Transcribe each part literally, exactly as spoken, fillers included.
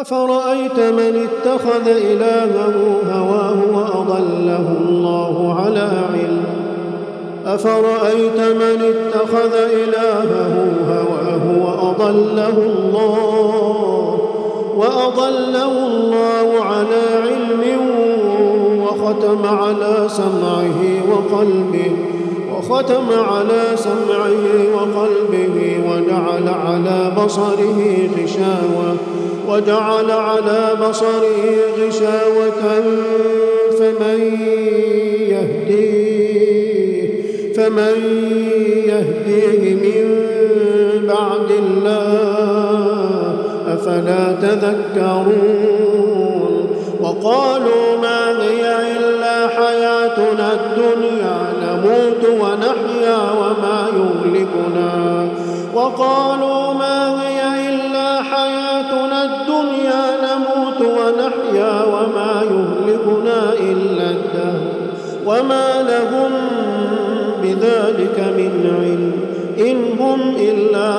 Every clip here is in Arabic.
أفرأيت من اتخذ إلهه هواه وأضله الله على علم أفرأيت من اتخذ إلهه هواه وأضله الله وأضله الله على علم وختم على سمعه وقلبه وختم على سمعه وقلبه وجعل على بصره غشاوة وجعل على بصره غشاوة فمن يهديه فمن يهديه من بعد الله أفلا تذكرون وقالوا ما هي إلا حياتنا الدنيا نموت ونحيا وما يهلكنا وقالوا ما هي إلا حياتنا الدنيا نموت ونحيا وما يهلكنا إلا الدهر وما لهم بذلك من علم إن هم إلا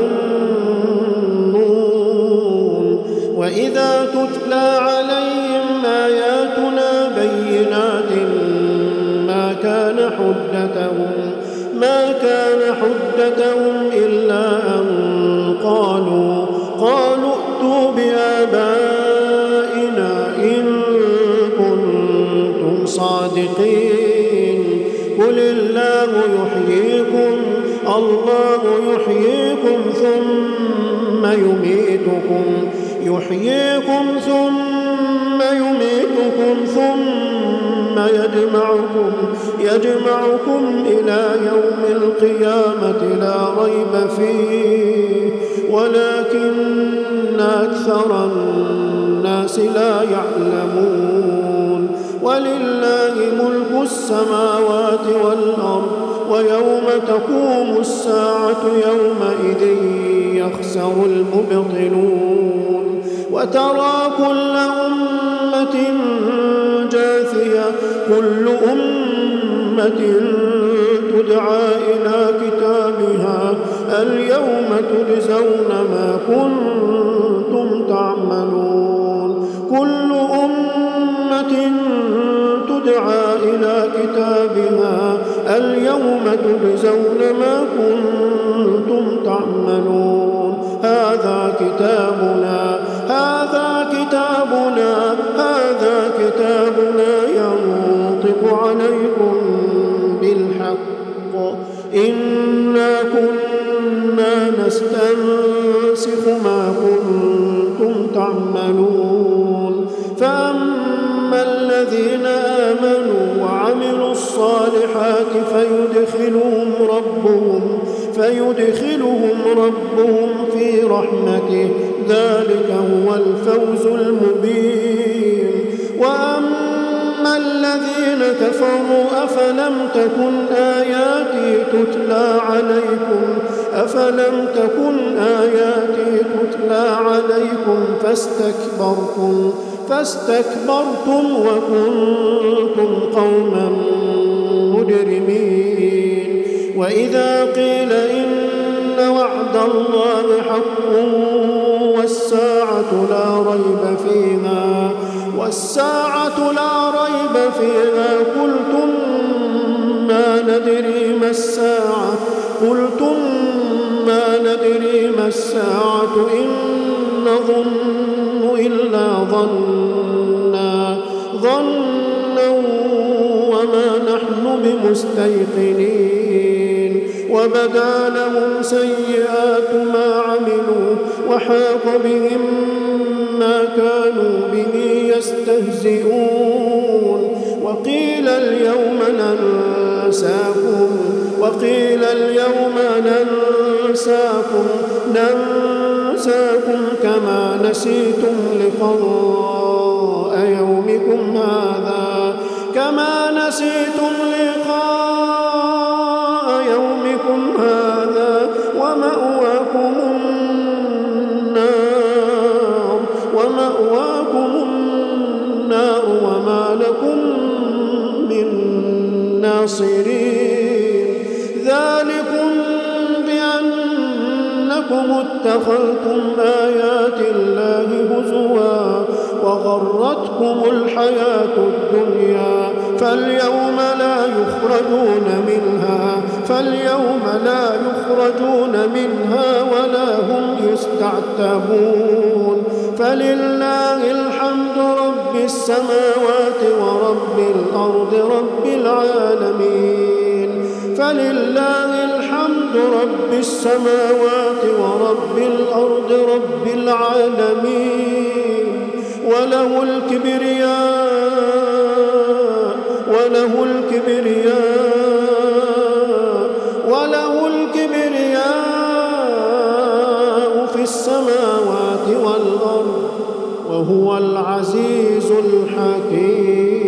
يظنون وإذا تتلى عليهم آياتنا بينات ما كان حجتهم ما كان حجتهم إلا أن قالوا قالوا ائتوا بآبائنا إن كنتم صادقين قل الله يحييكم الله يحييكم ثم يميتكم يحييكم ثم يميتكم ثم يجمعكم يجمعكم إلى يوم القيامة لا ريب فيه ولكن أكثر الناس لا يعلمون ولله ملك السماوات والأرض ويوم تقوم الساعة يومئذ يخسر المبطلون وترى كل أمة جاثية كل أمة تدعى إلى كتابها اليوم تجزون ما كنتم تعملون كل أمة تدعى إلى كتابها اليوم تجزون ما كنتم تعملون هذا كتابنا هذا كتابنا هذا كتابنا ينطق عليكم بالحق إنا كنا نستنسخ ما كنتم تعملون فأما الذين آمنوا وعملوا الصالحات فيدخلهم ربهم فيدخلهم ربهم في رحمته ذلك هو الفوز المبين وأما الذين كفروا أفلم تكن آياتي تتلى عليكم أفلم تكن آياتي تتلى عليكم فاستكبرتم فاستكبرتم وكنتم قوما مجرمين وإذا قيل إن وعد الله حق والساعة لا ريب فيها والساعة لا ريب فيها قلتم ما ندري ما الساعة قلتم ما ندري ما الساعة إن نظن إلا ظنا ظنا وما نحن بمستيقنين وبدا لهم سيئات ما عملوا وحاق بهم ما كانوا به يستهزئون وقيل اليوم ننساكم وقيل اليوم ننساكم ننساكم كما نسيتم لقاء يومكم هذا كما نسيتم لقاء يومكم هذا ومأواكم النار ومأواكم النار وما لكم من ناصرين ذلكم بأنكم اتخذتم آيات الله هزوا وغرتكم الحياة الدنيا فاليوم لا يخرجون منها فاليوم لا يخرجون منها ولا هم يستعتبون فلله الحمد رب السماوات ورب الأرض رب العالمين فلله الحمد رب السماوات ورب الأرض رب العالمين وله الكبرياء وله الكبرياء وله الكبرياء في السماوات والأرض وهو العزيز الحكيم.